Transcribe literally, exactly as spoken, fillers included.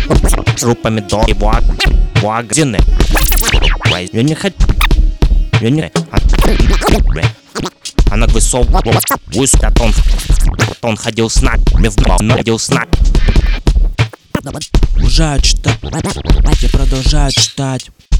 Группами до и магазины. Я не хочу. Я не. Она высовывала высоко, а он, он ходил с нами, ходил с нами. Продолжаю читать, я продолжаю читать.